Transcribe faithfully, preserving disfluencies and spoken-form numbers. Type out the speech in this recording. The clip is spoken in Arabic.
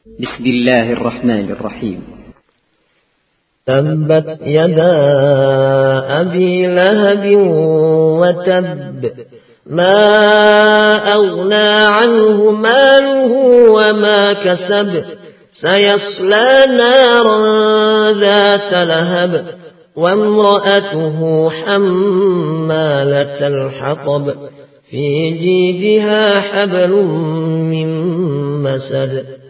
بسم الله الرحمن الرحيم. تبت يدا أبي لهب وتب ما أغنى عنه ماله وما كسب سيصلى نارا ذات لهب وامرأته حمالة الحطب في جيدها حبل من مسد